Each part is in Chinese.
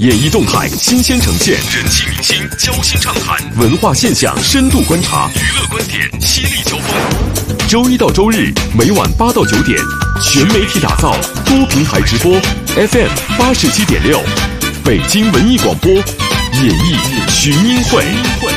演艺动态新鲜呈现，人气明星交心畅谈，文化现象深度观察，娱乐观点犀利交锋。周一到周日每晚8到9点，全媒体打造，多平台直播 ，FM 87.6，北京文艺广播，演艺群英会。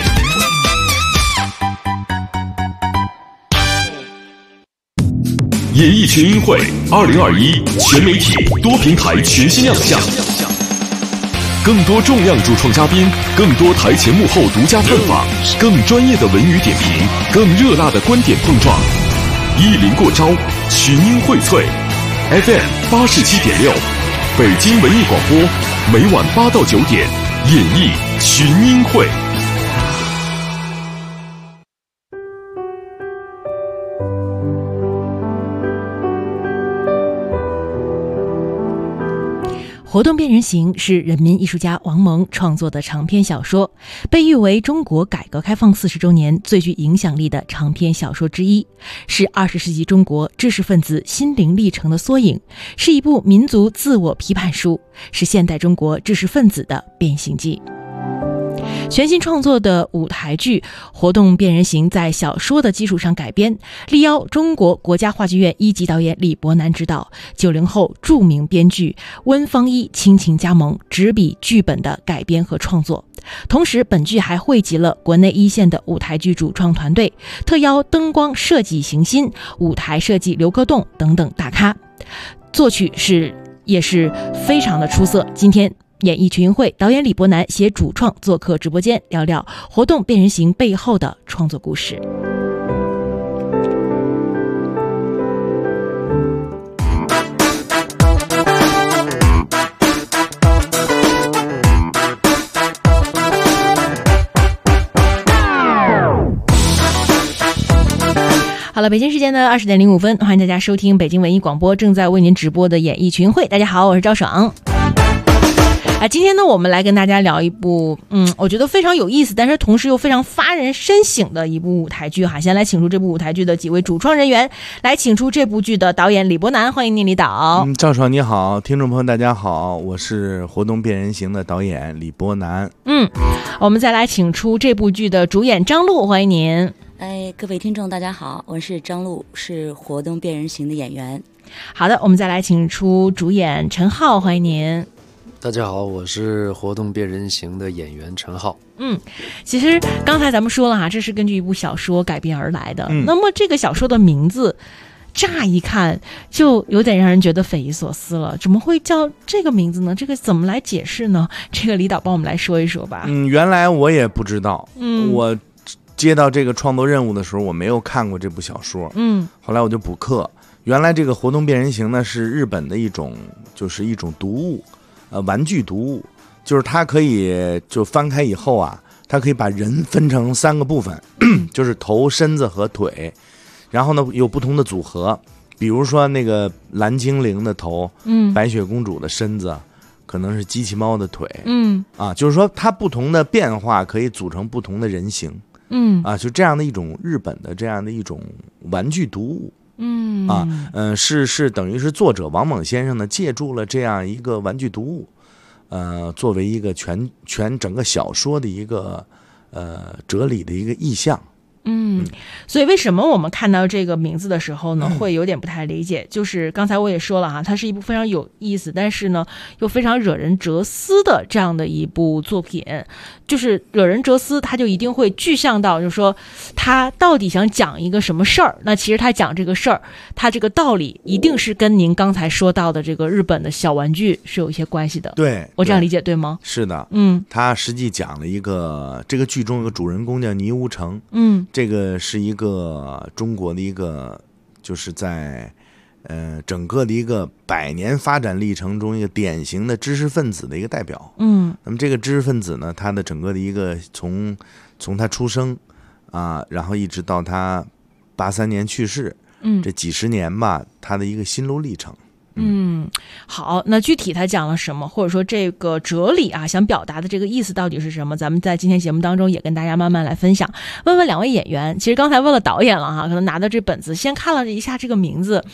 演艺群英会2021全媒体多平台全新亮相，更多重量主创嘉宾，更多台前幕后独家探访，更专业的文娱点评，更热辣的观点碰撞。意林过招，群英荟萃 ，FM 87.6，北京文艺广播，每晚8到9点，演艺群英会。 活动变人形是人民艺术家王蒙创作的长篇小说，被誉为中国改革开放40周年最具影响力的长篇小说之一，是20世纪中国知识分子心灵历程的缩影，是一部民族自我批判书，是现代中国知识分子的变形记。全新创作的舞台剧《活动变人形》在小说的基础上改编，力邀中国国家话剧院1级导演李伯南执导，90后著名编剧温方一倾情加盟，执笔剧本的改编和创作。同时，本剧还汇集了国内一线的舞台剧主创团队，特邀灯光设计邢鑫、舞台设计刘克栋等等大咖，作曲也是非常的出色。今天演艺群英会导演李伯南携主创做客直播间，聊聊活动变人形背后的创作故事。好了，北京时间的20点05分，欢迎大家收听北京文艺广播正在为您直播的演艺群英会。大家好，我是赵爽。今天呢，我们来跟大家聊一部我觉得非常有意思，但是同时又非常发人深省的一部舞台剧哈。先来请出这部舞台剧的几位主创人员，来请出这部剧的导演李伯南，欢迎您李导。 赵爽你好，听众朋友大家好，我是活动变人形的导演李伯南。 我们再来请出这部剧的主演张璐，欢迎您。 各位听众大家好，我是张璐，是活动变人形的演员。 好的，我们再来请出主演陈浩，欢迎您。 大家好，我是活动变人形的演员陈浩。 其实刚才咱们说了哈，这是根据一部小说改编而来的。那么这个小说的名字乍一看就有点让人觉得匪夷所思了，怎么会叫这个名字呢？这个怎么来解释呢？这个李导帮我们来说一说吧。 原来我也不知道。我接到这个创作任务的时候，我没有看过这部小说。后来我就补课。原来这个活动变人形呢，是日本的一种读物。玩具读物，就是它可以就翻开以后啊，它可以把人分成3个部分，就是头、身子和腿，然后呢有不同的组合，比如说那个蓝精灵的头，白雪公主的身子，可能是机器猫的腿，就是说它不同的变化可以组成不同的人形，就这样的一种日本的这样的一种玩具读物。是等于是作者王蒙先生呢借助了这样一个玩具读物，作为一个全整个小说的一个哲理的一个意象。 所以为什么我们看到这个名字的时候呢，会有点不太理解？就是刚才我也说了哈，它是一部非常有意思，但是呢又非常惹人哲思的这样的一部作品。就是惹人哲思，它就一定会具象到，就是说他到底想讲一个什么事儿？那其实他讲这个事儿，他这个道理一定是跟您刚才说到的这个日本的小玩具是有一些关系的。 对， 我这样理解对吗？ 是的。他实际讲了一个，这个剧中有个主人公叫倪无成。这个是一个中国的一个，就是在整个的一个100年发展历程中一个典型的知识分子的一个代表。那么这个知识分子呢，他的整个的一个从他出生然后一直到他83年去世，这几十年吧，他的一个心路历程。 好，那具体他讲了什么，或者说这个哲理想表达的这个意思到底是什么，咱们在今天节目当中也跟大家慢慢来分享。问问2位演员，其实刚才问了导演了哈，可能拿到这本子先看了一下这个名字，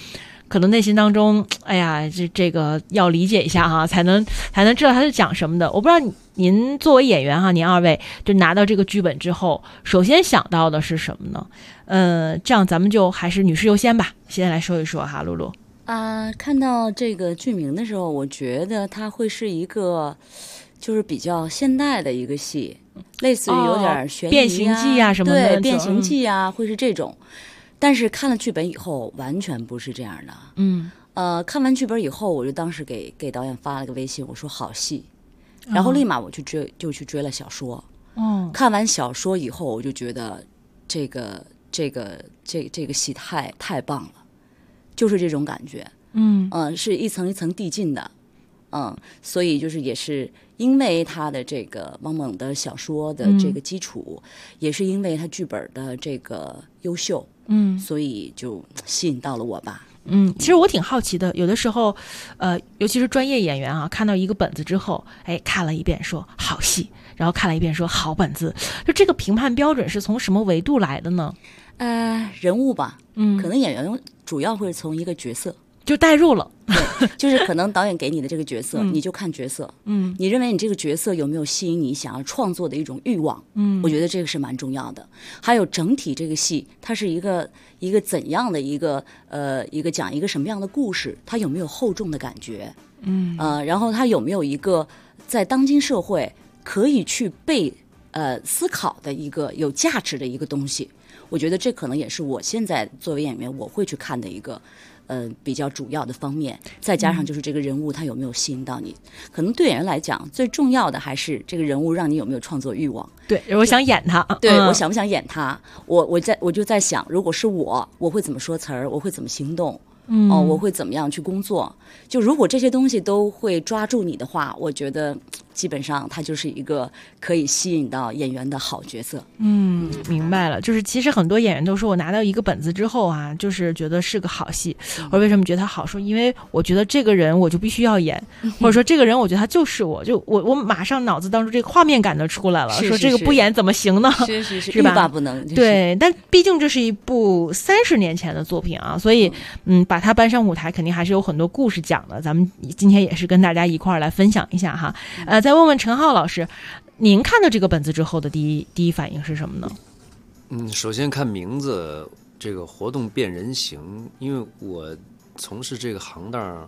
可能内心当中，哎呀，这个要理解一下哈，才能知道他是讲什么的。我不知道您作为演员哈，您二位就拿到这个剧本之后，首先想到的是什么呢？这样咱们就还是女士优先吧，先来说一说哈，露露。 看到这个剧名的时候，我觉得它会是一个就是比较现代的一个戏，类似于有点悬疑变形记啊什么的， 对，变形记啊，会是这种。但是看了剧本以后，完全不是这样的。看完剧本以后，我就当时给导演发了个微信，我说好戏，然后立马我去追了小说。看完小说以后，我就觉得这个戏太棒了，就是这种感觉。是一层一层递进的。所以就是也是因为他的这个王蒙的小说的这个基础，也是因为他剧本的这个优秀，所以就吸引到了我吧。 其实我挺好奇的，有的时候，尤其是专业演员啊，看到一个本子之后，看了一遍说好戏，然后看了一遍说好本子，就这个评判标准是从什么维度来的呢？ 人物吧，可能演员主要会从一个角色。 就代入了， 对，就是可能导演给你的这个角色，你就看角色，你认为你这个角色有没有吸引你想要创作的一种欲望，我觉得这个是蛮重要的。还有整体这个戏，它是一个怎样的一个讲一个什么样的故事，它有没有厚重的感觉，然后它有没有一个在当今社会可以去被思考的一个有价值的一个东西，我觉得这可能也是我现在作为演员我会去看的一个。比较主要的方面，再加上就是这个人物他有没有吸引到你，可能对演员来讲最重要的还是这个人物让你有没有创作欲望。 对，我想演他， 对，我想不想演他，我就在想，如果是我会怎么说词儿，我会怎么行动，我会怎么样去工作。就如果这些东西都会抓住你的话，我觉得基本上它就是一个可以吸引到演员的好角色。 明白了，就是其实很多演员都说我拿到一个本子之后啊，就是觉得是个好戏。我为什么觉得他好？说因为我觉得这个人我就必须要演，或者说这个人我觉得他就是我马上脑子当中这个画面感都出来了，说这个不演怎么行呢？ 是吧？ 欲罢不能。 对，但毕竟这是一部30年前的作品啊，所以把它搬上舞台，肯定还是有很多故事讲的。咱们今天也是跟大家一块儿来分享一下哈。再问问陈浩老师，您看到这个本子之后的第一反应是什么呢？ 首先看名字，这个活动变人形，因为我从事这个行当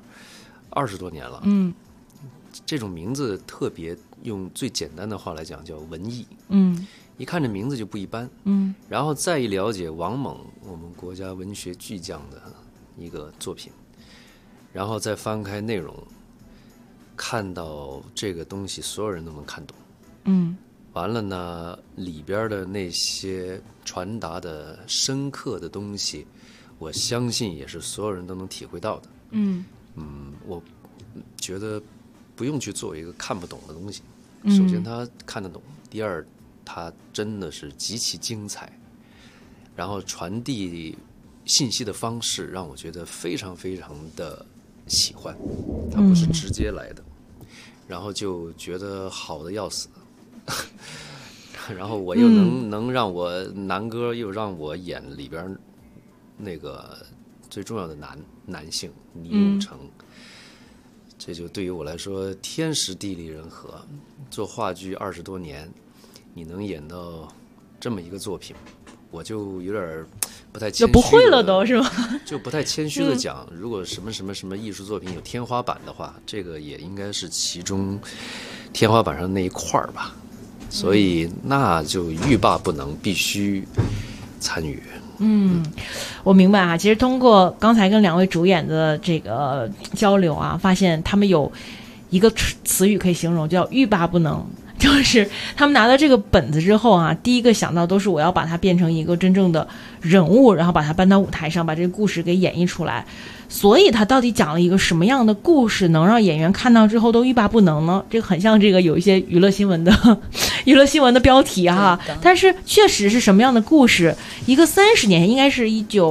20多年了，这种名字特别用最简单的话来讲叫文艺，一看这名字就不一般，然后再一了解王蒙，我们国家文学巨匠的一个作品，然后再翻开内容，看到这个东西所有人都能看懂，完了呢，里边的那些传达的深刻的东西，我相信也是所有人都能体会到的。我觉得不用去做一个看不懂的东西。首先他看得懂，第二他真的是极其精彩，然后传递信息的方式让我觉得非常非常的喜欢，他不是直接来的，然后就觉得好的要死。然后我又能让我南哥又让我演里边那个最重要的男性倪永成，这就对于我来说天时地利人和。做话剧20多年，你能演到这么一个作品，我就有点不太谦虚， 就不会了都是吗？ 就不太谦虚的讲，如果什么艺术作品有天花板的话，这个也应该是其中天花板上那一块吧。所以那就欲罢不能，必须参与。 我明白啊。其实通过刚才跟2位主演的这个交流啊，发现他们有一个词语可以形容，叫欲罢不能。就是他们拿到这个本子之后啊，第一个想到都是我要把它变成一个真正的人物，然后把它搬到舞台上，把这个故事给演绎出来。所以他到底讲了一个什么样的故事，能让演员看到之后都欲罢不能呢？这个很像这个有一些娱乐新闻的标题哈，但是确实是什么样的故事？一个30年，应该是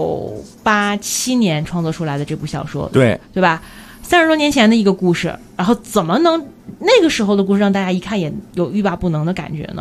1987年创作出来的这部小说，对吧？30多年前的一个故事，然后怎么能那个时候的故事让大家一看也有欲罢不能的感觉呢？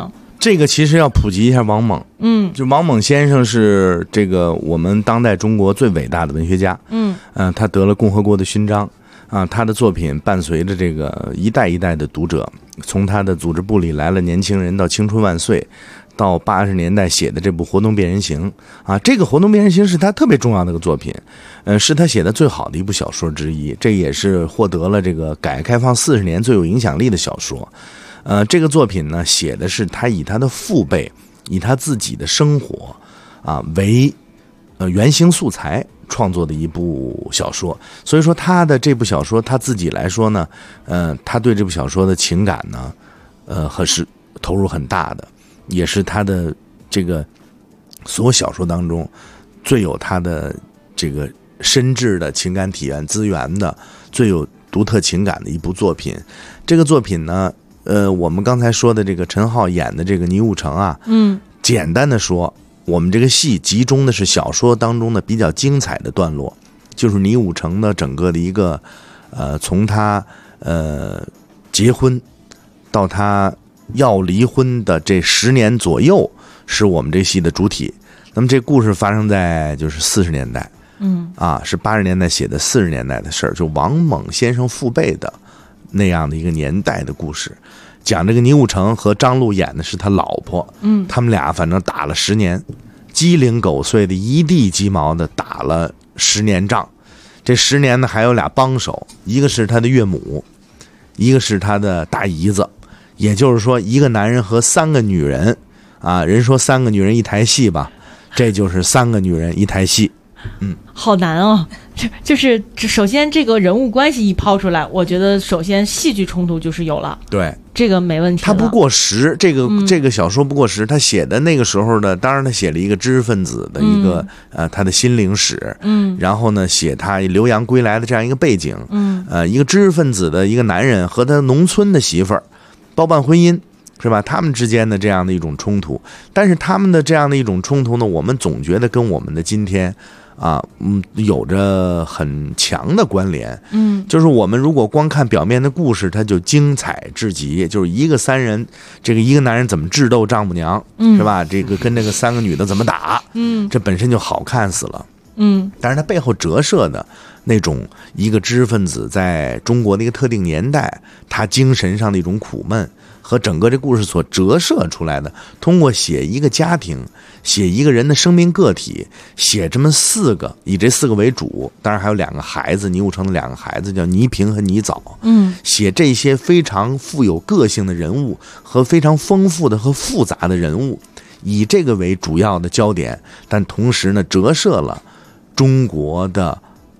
这个其实要普及一下王蒙，就王蒙先生是这个我们当代中国最伟大的文学家，他得了共和国的勋章啊，他的作品伴随着这个一代一代的读者，从他的组织部里来了年轻人到青春万岁，到80年代写的这部《活动变人形》啊，这个《活动变人形》是他特别重要的一个作品，是他写的最好的一部小说之一，这也是获得了这个改革开放40年最有影响力的小说。这个作品呢，写的是他以他的父辈，以他自己的生活啊为原型素材创作的一部小说。所以说他的这部小说他自己来说呢，他对这部小说的情感呢，是投入很大的，也是他的这个所有小说当中最有他的这个深挚的情感体验资源的，最有独特情感的一部作品。这个作品呢，我们刚才说的这个陈浩演的这个倪武成啊，简单的说，我们这个戏集中的是小说当中的比较精彩的段落，就是倪武成的整个的一个从他结婚到他要离婚的这10年左右，是我们这戏的主体。那么这故事发生在就是40年代，是80年代写的40年代的事儿，就王蒙先生父辈的那样的一个年代的故事，讲这个倪武成和张璐演的是他老婆，他们俩反正打了10年，鸡零狗碎的，一地鸡毛的打了10年仗。这10年呢，还有俩帮手，一个是他的岳母，一个是他的大姨子，也就是说，一个男人和3个女人啊，人说3个女人一台戏吧，这就是3个女人一台戏。 好难哦，就是首先这个人物关系一抛出来，我觉得首先戏剧冲突就是有了， 对， 这个没问题了。 他不过时，这个小说不过时，他写的那个时候呢，当然他写了一个知识分子的一个他的心灵史，然后呢写他留洋归来的这样一个背景，一个知识分子的一个男人和他农村的媳妇儿包办婚姻。是吧？他们之间的这样的一种冲突，但是他们的这样的一种冲突呢，我们总觉得跟我们的今天有着很强的关联。就是我们如果光看表面的故事，它就精彩至极，就是一个3人，这个一个男人怎么智斗丈母娘，是吧？这个跟这个3个女的怎么打，这本身就好看死了。但是它背后折射的那种一个知识分子在中国的一个特定年代，他精神上的一种苦闷，和整个这故事所折射出来的，通过写一个家庭，写一个人的生命个体，写这么4个，以这4个为主，当然还有2个孩子，倪武成的2个孩子叫倪平和倪藻，写这些非常富有个性的人物和非常丰富的和复杂的人物，以这个为主要的焦点，但同时呢，折射了中国的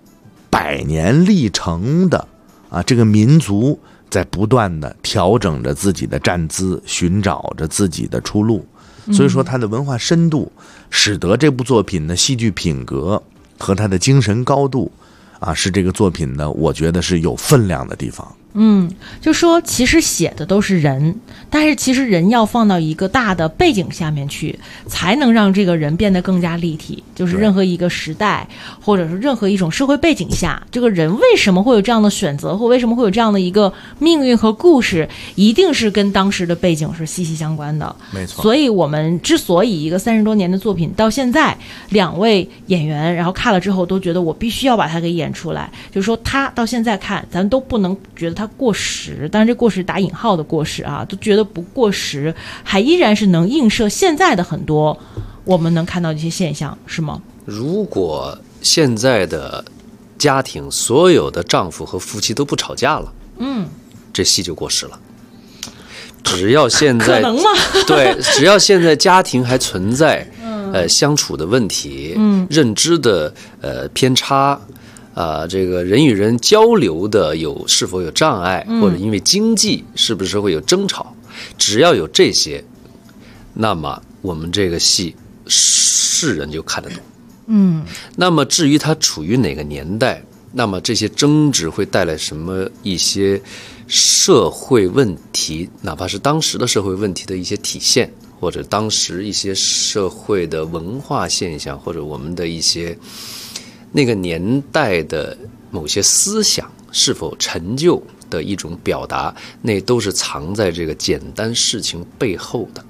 100年历程的这个民族在不断的调整着自己的站姿，寻找着自己的出路。所以说它的文化深度使得这部作品的戏剧品格和它的精神高度是这个作品的我觉得是有分量的地方。 就说其实写的都是人，但是其实人要放到一个大的背景下面去，才能让这个人变得更加立体。就是任何一个时代，或者是任何一种社会背景下，这个人为什么会有这样的选择，或为什么会有这样的一个命运和故事，一定是跟当时的背景是息息相关的。 没错。 所以我们之所以一个30多年的作品到现在，2位演员然后看了之后都觉得我必须要把它给演出来，就是说他到现在看咱都不能觉得他过时，当然这过时打引号的过时都觉得不过时，还依然是能映射现在的很多我们能看到的一些现象，是吗？ 如果现在的家庭所有的丈夫和夫妻都不吵架了，这戏就过时了。只要现在可能吗？ 对，只要现在家庭还存在相处的问题，认知的偏差。这个人与人交流的是否有障碍，或者因为经济是不是会有争吵，只要有这些，那么我们这个戏世人就看得懂。那么至于它处于哪个年代，那么这些争执会带来什么一些社会问题，哪怕是当时的社会问题的一些体现，或者当时一些社会的文化现象，或者我们的一些那个年代的某些思想是否陈旧的一种表达，那都是藏在这个简单事情背后的。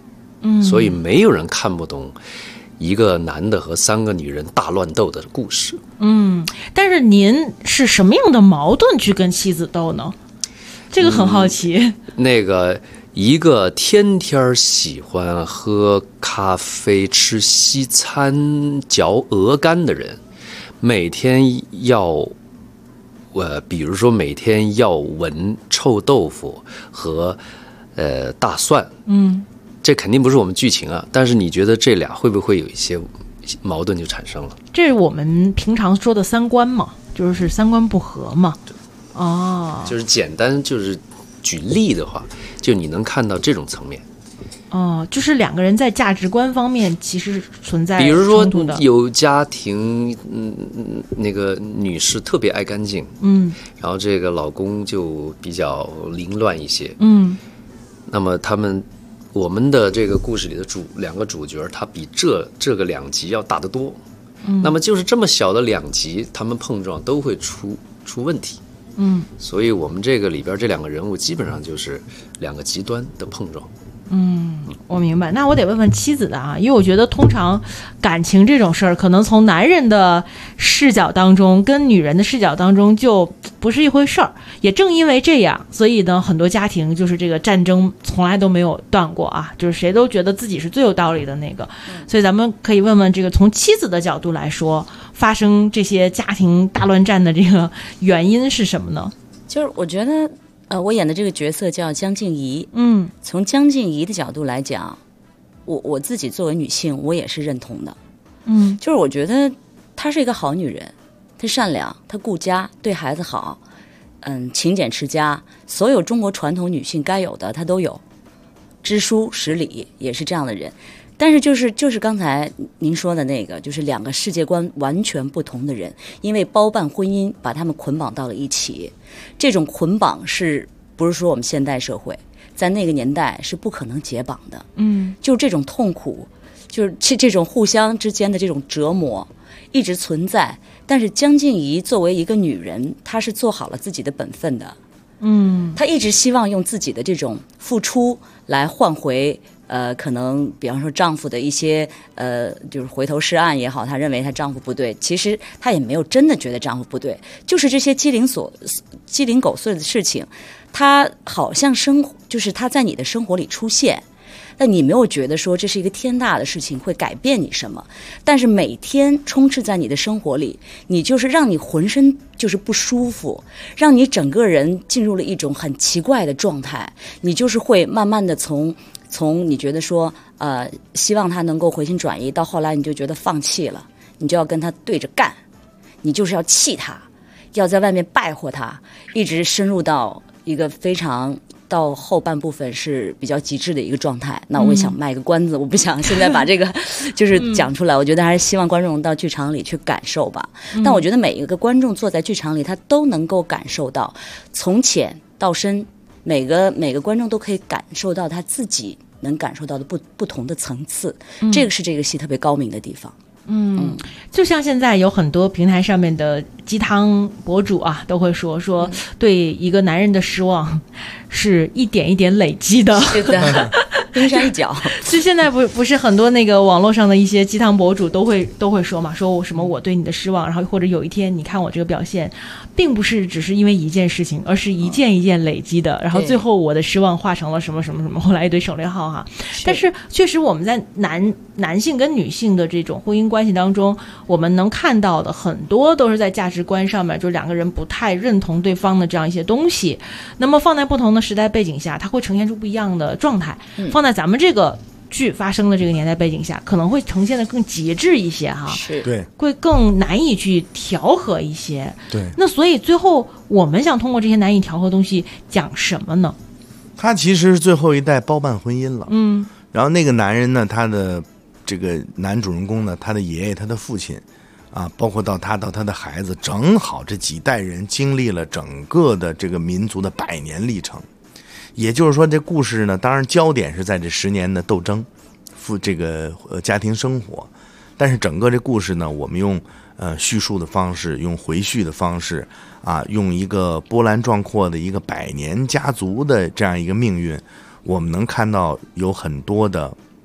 所以没有人看不懂一个男的和3个女人大乱斗的故事。 但是您是什么样的矛盾去跟妻子斗呢？这个很好奇。 那个一个天天喜欢喝咖啡、吃西餐、嚼鹅肝的人，每天要比如说每天要闻臭豆腐和大蒜，这肯定不是我们剧情啊。但是你觉得这俩会不会有一些矛盾就产生了？ 这是我们平常说的三观嘛，就是三观不合嘛。 就是简单就是举例的话，就你能看到这种层面。 就是2个人在价值观方面其实存在冲突的。 比如说有家庭，那个女士特别爱干净，然后这个老公就比较凌乱一些，那么我们的这个故事里的2个主角，他比这个2级要大得多，那么就是这么小的2级，他们碰撞都会出问题，所以我们这个里边这2个人物基本上就是2个极端的碰撞。 我明白。那我得问问妻子的啊，因为我觉得通常感情这种事儿，可能从男人的视角当中跟女人的视角当中就不是一回事儿。也正因为这样，所以呢，很多家庭就是这个战争从来都没有断过啊，就是谁都觉得自己是最有道理的那个。所以咱们可以问问这个从妻子的角度来说，发生这些家庭大乱战的这个原因是什么呢？ 就是我觉得我演的这个角色叫江静怡，从江静怡的角度来讲，我自己作为女性，我也是认同的，就是我觉得她是一个好女人，她善良，她顾家，对孩子好，勤俭持家，所有中国传统女性该有的她都有，知书识礼，也是这样的人。但是就是刚才您说的那个，就是2个世界观完全不同的人，因为包办婚姻把他们捆绑到了一起。这种捆绑是不是说我们现代社会在那个年代是不可能解绑的？就这种痛苦，就是这种互相之间的这种折磨一直存在。但是江静怡作为一个女人，她是做好了自己的本分的。她一直希望用自己的这种付出来换回可能比方说丈夫的一些就是回头是岸也好，她认为她丈夫不对，其实她也没有真的觉得丈夫不对，就是这些鸡零狗碎的事情，她好像就是她在你的生活里出现，但你没有觉得说这是一个天大的事情会改变你什么，但是每天充斥在你的生活里，你就是让你浑身就是不舒服，让你整个人进入了一种很奇怪的状态，你就是会慢慢的从你觉得说希望他能够回心转意，到后来你就觉得放弃了，你就要跟他对着干，你就是要气他，要在外面败坏他，一直深入到一个非常到后半部分是比较极致的一个状态。那我也想卖个关子，我不想现在把这个就是讲出来，我觉得还是希望观众到剧场里去感受吧。但我觉得每一个观众坐在剧场里，他都能够感受到从浅到深，每个观众都可以感受到他自己能感受到的不同的层次，这个是这个戏特别高明的地方。 就像现在有很多平台上面的鸡汤博主啊，都会说对一个男人的失望是一点一点累积的， 是的，冰山一角。 就现在不是很多那个网络上的一些鸡汤博主都会说嘛，说什么我对你的失望，然后或者有一天你看我这个表现，并不是只是因为一件事情，而是一件一件累积的，然后最后我的失望化成了什么什么什么，后来一堆省略号哈。但是确实我们在男性跟女性的这种婚姻关系当中，我们能看到的很多都是在价值观上面，就2个人不太认同对方的这样一些东西。那么放在不同的时代背景下，它会呈现出不一样的状态。放在咱们这个剧发生的这个年代背景下，可能会呈现的更极致一些哈， 是对， 会更难以去调和一些。 对， 那所以最后我们想通过这些难以调和的东西讲什么呢？ 他其实是最后一代包办婚姻了。然后那个男人呢，他的这个男主人公呢，他的爷爷他的父亲啊，包括到他的孩子，正好这几代人经历了整个的这个民族的100年历程。也就是说，这故事呢，当然焦点是在这10年的斗争，这个家庭生活，但是整个这故事呢，我们用叙述的方式，用回叙的方式啊，用一个波澜壮阔的一个100年家族的这样一个命运，我们能看到有很多的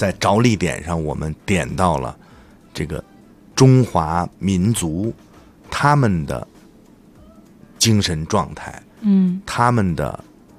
在着力点上我们点到了这个中华民族他们的精神状态，他们的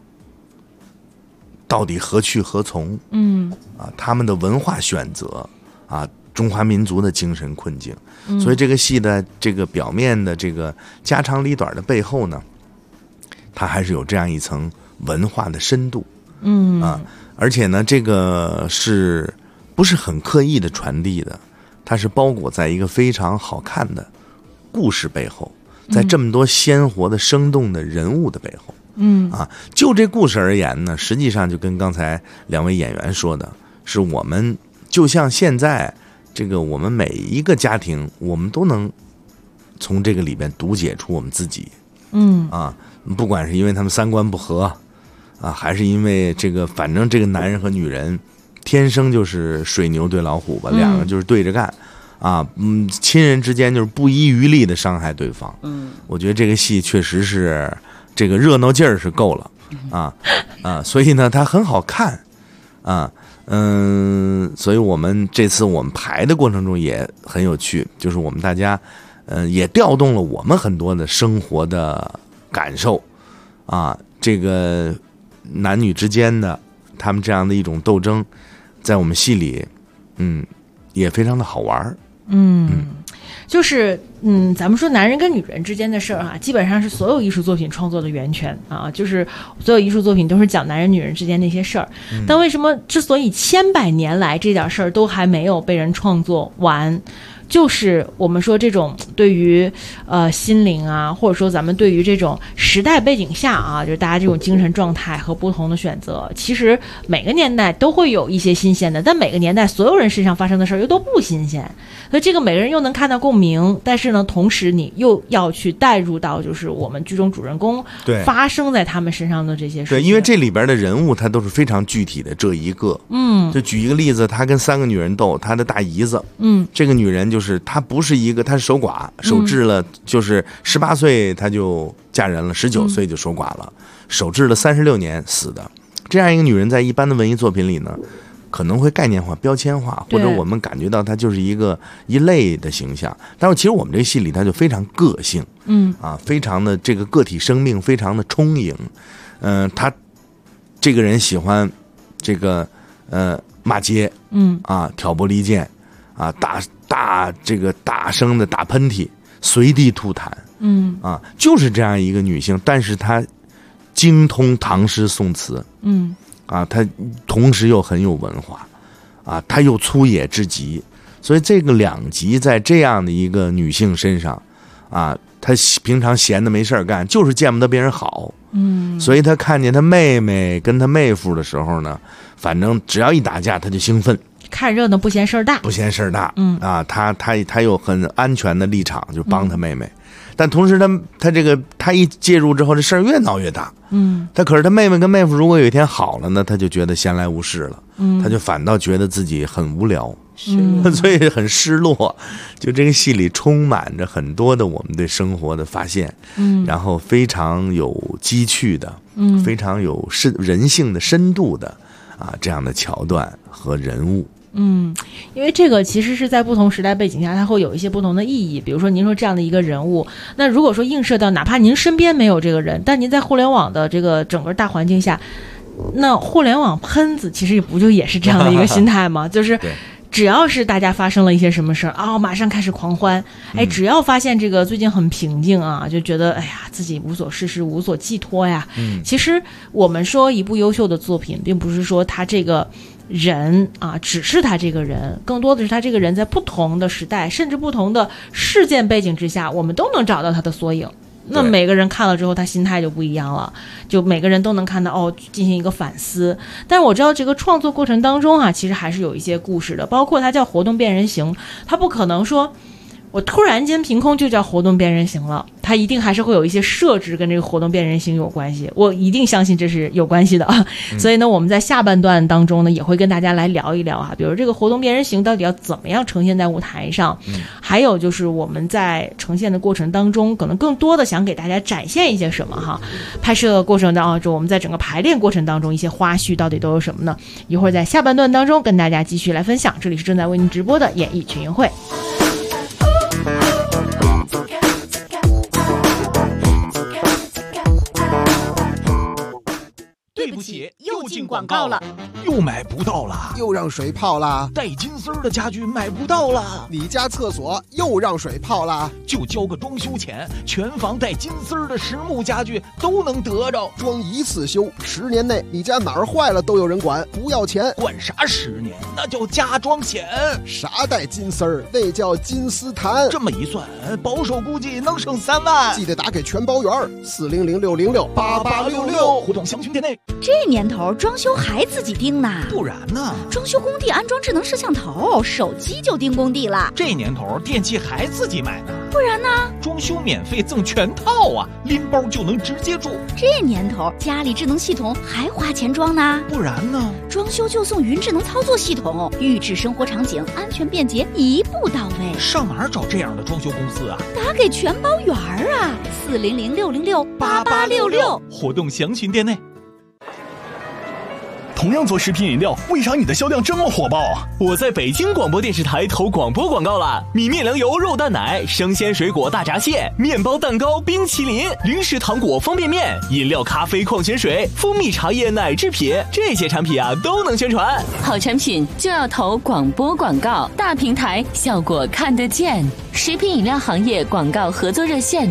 到底何去何从，他们的文化选择啊，中华民族的精神困境。所以这个戏的这个表面的这个家长里短的背后呢，它还是有这样一层文化的深度，而且呢，这个是不是很刻意的传递的？它是包裹在一个非常好看的故事背后，在这么多鲜活的、生动的人物的背后。就这故事而言呢，实际上就跟刚才两位演员说的，是我们就像现在这个我们每一个家庭，我们都能从这个里边读解出我们自己。不管是因为他们三观不合啊，还是因为这个，反正这个男人和女人天生就是水牛对老虎吧，两个就是对着干啊，亲人之间就是不遗余力的伤害对方。我觉得这个戏确实是这个热闹劲儿是够了所以呢，它很好看所以我们这次我们排的过程中也很有趣，就是我们大家也调动了我们很多的生活的感受这个男女之间的他们这样的一种斗争，在我们戏里也非常的好玩。 就是咱们说男人跟女人之间的事儿基本上是所有艺术作品创作的源泉就是所有艺术作品都是讲男人女人之间那些事儿。但为什么之所以千百年来这点事儿都还没有被人创作完，就是我们说这种对于心灵或者说咱们对于这种时代背景下就是大家这种精神状态和不同的选择，其实每个年代都会有一些新鲜的，但每个年代所有人身上发生的事儿又都不新鲜，所以这个每个人又能看到共鸣，但是呢，同时你又要去带入到就是我们剧中主人公发生在他们身上的这些事。 对，因为这里边的人物他都是非常具体的这一个。就举一个例子，他跟3个女人斗，他的大姨子，这个女人就是她不是一个，她是守寡，守制了，就是18岁她就嫁人了，19岁就守寡了，守制了36年死的。这样一个女人在一般的文艺作品里呢，可能会概念化、标签化，或者我们感觉到她就是一类的形象。但是其实我们这个戏里她就非常个性，非常的这个个体生命非常的充盈。她这个人喜欢这个骂街，挑拨离间，这个大声的打喷嚏，随地吐痰，就是这样一个女性，但是她精通唐诗宋词，她同时又很有文化，她又粗野至极，所以这个两极在这样的一个女性身上，她平常闲的没事干，就是见不得别人好，所以她看见她妹妹跟她妹夫的时候呢，反正只要一打架，她就兴奋。 看热闹不嫌事儿大， 他有很安全的立场，就帮他妹妹。但同时他一介入之后，这事儿越闹越大。可是他妹妹跟妹夫如果有一天好了呢，他就觉得闲来无事了，他就反倒觉得自己很无聊，所以很失落。就这个戏里充满着很多的我们对生活的发现，然后非常有机趣的，非常有人性的深度的这样的桥段和人物。 因为这个其实是在不同时代背景下，它会有一些不同的意义。比如说您说这样的一个人物，那如果说映射到哪怕您身边没有这个人，但您在互联网的这个整个大环境下，那互联网喷子其实不就也是这样的一个心态吗？就是只要是大家发生了一些什么事儿马上开始狂欢，只要发现这个最近很平静就觉得自己无所事事、无所寄托呀。其实我们说一部优秀的作品，并不是说他这个人只是他这个人，更多的是他这个人在不同的时代，甚至不同的事件背景之下，我们都能找到他的缩影。那每个人看了之后，他心态就不一样了，就每个人都能看到进行一个反思。但是我知道这个创作过程当中其实还是有一些故事的，包括它叫活动变人形，它不可能说我突然间凭空就叫活动变人形了，它一定还是会有一些设置跟这个活动变人形有关系，我一定相信这是有关系的所以呢我们在下半段当中呢也会跟大家来聊一聊比如这个活动变人形到底要怎么样呈现在舞台上还有就是我们在呈现的过程当中可能更多的想给大家展现一些什么拍摄过程当中我们在整个排练过程当中一些花絮到底都有什么呢？一会儿在下半段当中跟大家继续来分享，这里是正在为您直播的演艺群英会。 对不起，又进广告了， 又买不到了， 又让水泡了， 带金丝的家具买不到了， 你家厕所又让水泡了， 就交个装修钱，全房带金丝的实木家具都能得着， 装一次修，10年内你家哪儿坏了都有人管，不要钱。 管啥10年？那叫加装险。 啥带金丝儿？那叫金丝檀。 这么一算，保守估计能省3万。 记得打给全包员，400-606-8866， 互动详询店内。 这年头装修还自己盯呢？ 不然呢？ 装修工地安装智能摄像头，手机就盯工地了。 这年头电器还自己买呢？ 不然呢？ 装修免费赠全套啊，拎包就能直接住。 这年头家里智能系统还花钱装呢？ 不然呢？ 装修就送云智能操作系统，预制生活场景，安全便捷，一步到位。 上哪儿找这样的装修公司啊？ 打给全包员啊，400-606-8866， 活动详询店内。 同样做食品饮料，为啥你的销量这么火爆？我在北京广播电视台投广播广告了，米面粮油肉蛋奶，生鲜水果大闸蟹，面包蛋糕冰淇淋，零食糖果方便面，饮料咖啡矿泉水，蜂蜜茶叶奶制品，这些产品都能宣传。 好产品就要投广播广告，大平台效果看得见。食品饮料行业广告合作热线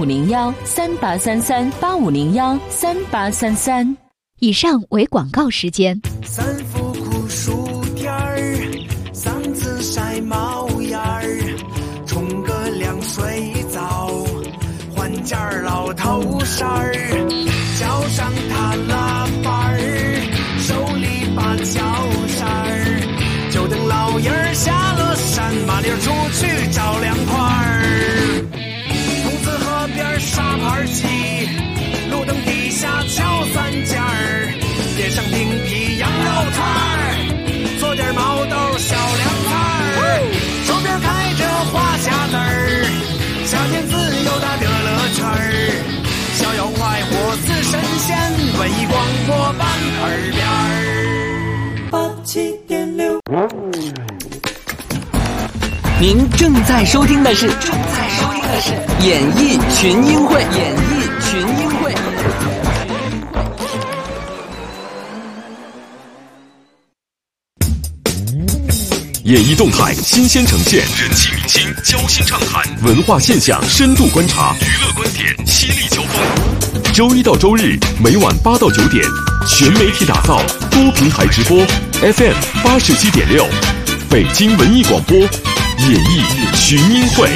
8501-3833-8501-3833。 以上为广告时间。 3伏酷暑天儿，3次晒毛眼儿，冲个凉水澡，换件老头衫儿，脚上踏拉板儿，手里把脚扇儿，就等老爷儿下了山，麻溜出去找凉快儿。桐子河边沙盘棋，路灯底下敲3件儿，点上冰皮羊肉串儿，做点毛豆小凉菜儿，手边开着花匣子儿，夏天自由的乐乐圈儿，逍遥快活似神仙，文艺广播伴耳边儿。87.6。 您正在收听的是演艺群英会。 演艺动态新鲜呈现，人气明星交心畅谈，文化现象深度观察，娱乐观点犀利交锋。周一到周日每晚8到9点，全媒体打造，多平台直播 ，FM 87.6，北京文艺广播，演艺群英会。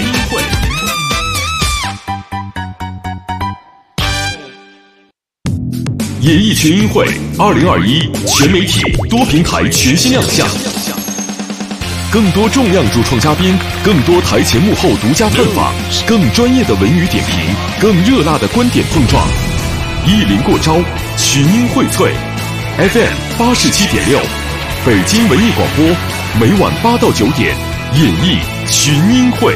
演艺群英会2021全媒体多平台全新亮相。更多重量主创嘉宾，更多台前幕后独家探访，更专业的文娱点评，更热辣的观点碰撞。一临过招，群英荟萃 ，FM 87.6，北京文艺广播，每晚8到9点，演艺群英会。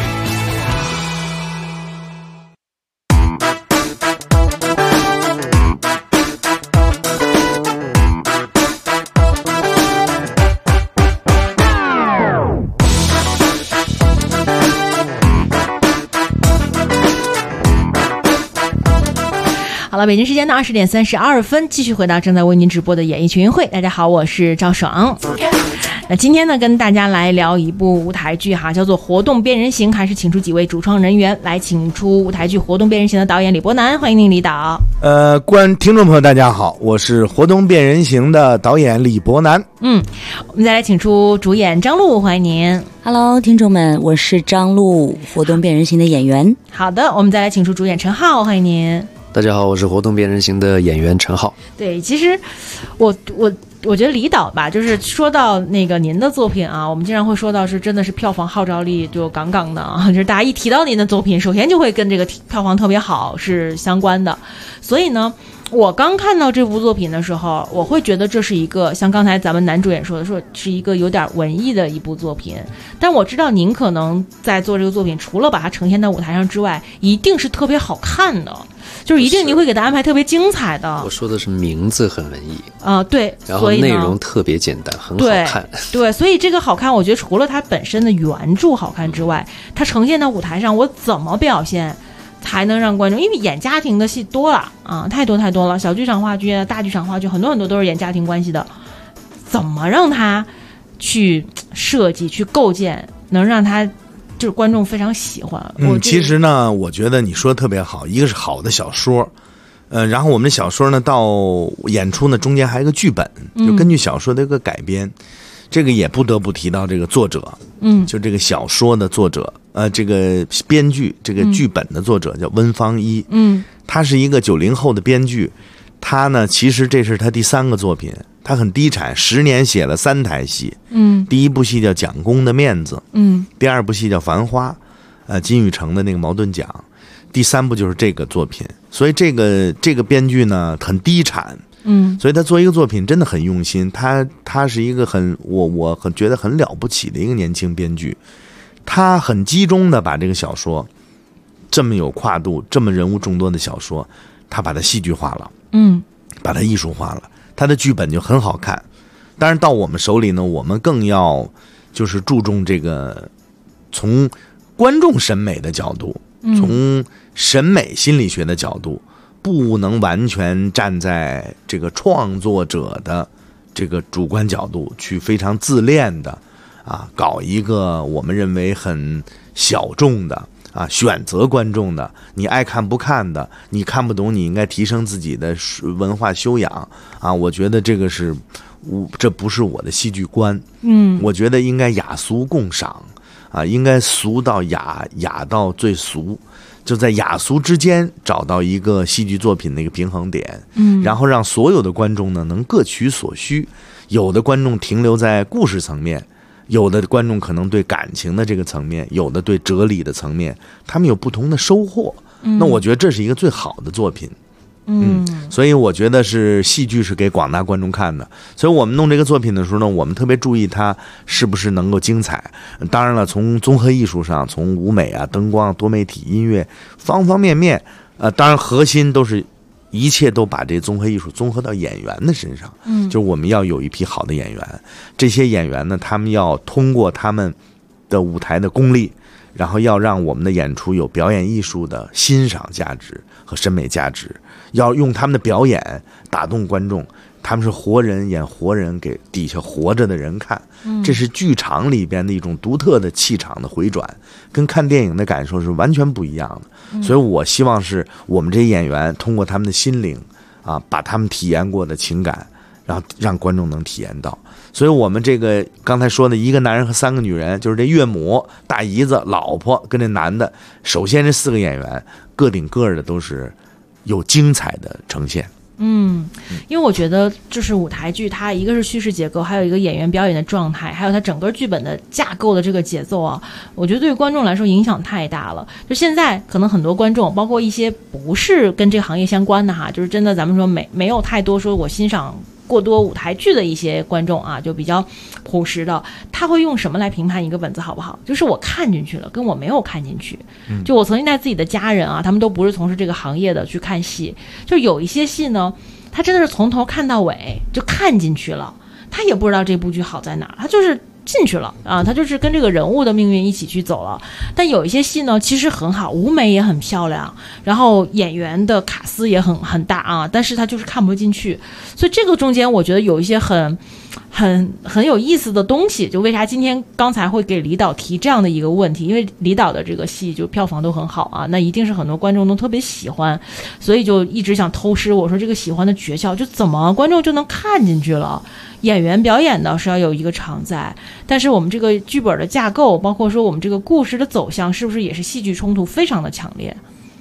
好了，北京时间的20点32分，继续回到正在为您直播的演艺群英会。大家好，我是赵爽。那今天呢，跟大家来聊一部舞台剧叫做《活动变人形》，还是请出几位主创人员来，请出舞台剧《活动变人形》的导演李伯南，欢迎您，李导。 听众朋友大家好，我是《活动变人形》的导演李伯南。 我们再来请出主演张璐，欢迎您。 Hello， 听众们，我是张璐，《活动变人形》的演员。 好的，我们再来请出主演陈浩，欢迎您。 大家好，我是活动变人形的演员陈浩。 对，其实我我觉得李导吧，就是说到那个您的作品啊，我们经常会说到是真的是票房号召力就杠杠的啊，就是大家一提到您的作品，首先就会跟这个票房特别好是相关的。所以呢，我刚看到这部作品的时候，我会觉得这是一个像刚才咱们男主演说的，说是一个有点文艺的一部作品。但我知道您可能在做这个作品，除了把它呈现在舞台上之外，一定是特别好看的。就是一定你会给他安排特别精彩的。 我说的是名字很文艺对， 然后内容特别简单，很好看。 对，所以这个好看，我觉得除了它本身的原著好看之外，它呈现到舞台上，我怎么表现才能让观众？因为演家庭的戏多了啊，太多了，小剧场话剧、大剧场话剧，很多都是演家庭关系的，怎么让他去设计、去构建，能让他就是观众非常喜欢。 其实呢，我觉得你说的特别好，一个是好的小说，然后我们的小说呢到演出呢中间还有一个剧本，就根据小说的一个改编，这个也不得不提到这个作者，就这个小说的作者，这个编剧，这个剧本的作者叫温方一，他是一个90后的编剧，他呢其实这是他第3个作品。他很低产，10年写了3台戏，第一部戏叫《蒋公的面子》，第2部戏叫《繁花》，金宇澄的那个矛盾奖，第3部就是这个作品。所以这个编剧呢很低产，所以他做一个作品真的很用心。他是一个我很觉得很了不起的一个年轻编剧，他很集中的把这个小说这么有跨度、这么人物众多的小说，他把它戏剧化了，把它艺术化了。他的剧本就很好看，当然到我们手里呢，我们更要就是注重这个从观众审美的角度，从审美心理学的角度，不能完全站在这个创作者的这个主观角度去非常自恋的搞一个我们认为很小众的选择观众的，你爱看不看的，你看不懂，你应该提升自己的文化修养我觉得这个这不是我的戏剧观。我觉得应该雅俗共赏应该俗到雅到最俗，就在雅俗之间找到一个戏剧作品的一个平衡点，然后让所有的观众呢能各取所需。有的观众停留在故事层面，有的观众可能对感情的这个层面，有的对哲理的层面，他们有不同的收获。那我觉得这是一个最好的作品。所以我觉得是戏剧是给广大观众看的。所以我们弄这个作品的时候呢，我们特别注意它是不是能够精彩。当然了，从综合艺术上，从舞美灯光、多媒体、音乐方方面面，当然核心都是一切都把这综合艺术综合到演员的身上。就是我们要有一批好的演员，这些演员呢，他们要通过他们的舞台的功力，然后要让我们的演出有表演艺术的欣赏价值和审美价值，要用他们的表演打动观众。他们是活人演活人给底下活着的人看，这是剧场里边的一种独特的气场的回转，跟看电影的感受是完全不一样的。所以我希望是我们这些演员通过他们的心灵把他们体验过的情感，然后让观众能体验到。所以我们这个刚才说的一个男人和3个女人，就是这岳母、大姨子、老婆跟这男的，首先这4个演员个顶个的都是有精彩的呈现。 因为我觉得就是舞台剧，它一个是叙事结构，还有一个演员表演的状态，还有它整个剧本的架构的这个节奏我觉得对于观众来说影响太大了。就现在可能很多观众，包括一些不是跟这个行业相关的就是真的咱们说没有太多说我欣赏过多舞台剧的一些观众就比较朴实的，他会用什么来评判一个本子好不好？就是我看进去了，跟我没有看进去。就我曾经带自己的家人他们都不是从事这个行业的去看戏，就有一些戏呢，他真的是从头看到尾就看进去了，他也不知道这部剧好在哪儿，他就是进去了他就是跟这个人物的命运一起去走了。但有一些戏呢其实很好，舞美也很漂亮，然后演员的卡司也很大但是他就是看不进去。所以这个中间我觉得有一些很有意思的东西。就为啥今天刚才会给李导提这样的一个问题，因为李导的这个戏就票房都很好那一定是很多观众都特别喜欢，所以就一直想偷师。我说这个喜欢的诀窍就怎么观众就能看进去了。演员表演的是要有一个常在，但是我们这个剧本的架构，包括说我们这个故事的走向，是不是也是戏剧冲突非常的强烈？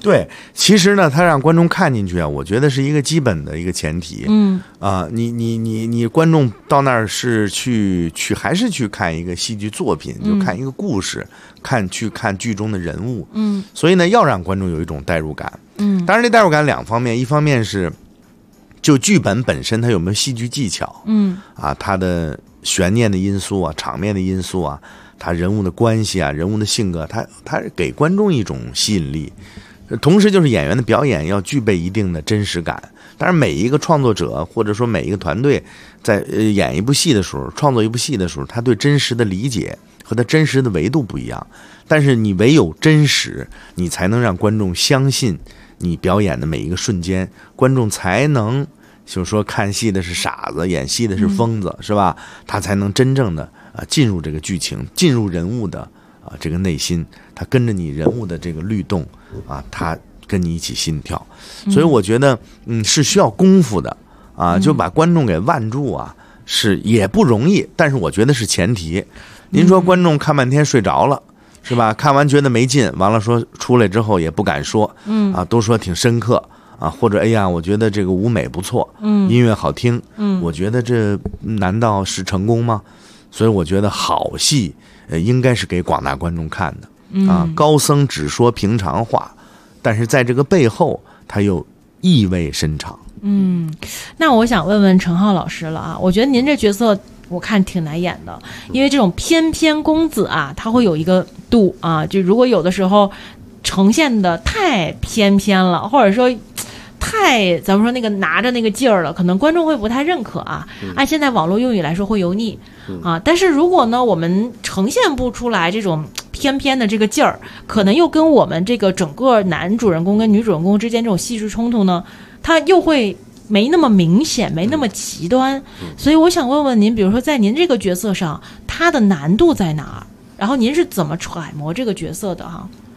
对，其实呢，他让观众看进去啊，我觉得是一个基本的一个前提。你观众到那儿是去还是去看一个戏剧作品，就看一个故事，去看剧中的人物。所以呢，要让观众有一种代入感。当然这代入感两方面，一方面是就剧本本身它有没有戏剧技巧，它的悬念的因素啊，场面的因素啊，它人物的关系啊，人物的性格，它给观众一种吸引力。同时就是演员的表演要具备一定的真实感。当然每一个创作者或者说每一个团队在演一部戏的时候，创作一部戏的时候，他对真实的理解和他真实的维度不一样。但是你唯有真实，你才能让观众相信你表演的每一个瞬间，观众才能就是说看戏的是傻子，演戏的是疯子，是吧？他才能真正的进入这个剧情，进入人物的这个内心，他跟着你人物的这个律动他跟你一起心跳。所以我觉得是需要功夫的就把观众给腕住是也不容易，但是我觉得是前提。您说观众看半天睡着了，是吧？看完觉得没劲，完了说出来之后也不敢说都说挺深刻或者哎呀我觉得这个舞美不错，音乐好听，我觉得这难道是成功吗？所以我觉得好戏应该是给广大观众看的高僧只说平常话，但是在这个背后他又意味深长。 那我想问问陈浩老师了我觉得您这角色我看挺难演的，因为这种翩翩公子他会有一个度就如果有的时候呈现的太翩翩了，或者说太咱们说那个拿着那个劲儿了，可能观众会不太认可按现在网络用语来说会油腻但是如果呢我们呈现不出来这种翩翩的这个劲儿，可能又跟我们这个整个男主人公跟女主人公之间这种戏剧冲突呢，它又会没那么明显，没那么极端。所以我想问问您，比如说在您这个角色上，它的难度在哪儿？然后您是怎么揣摩这个角色的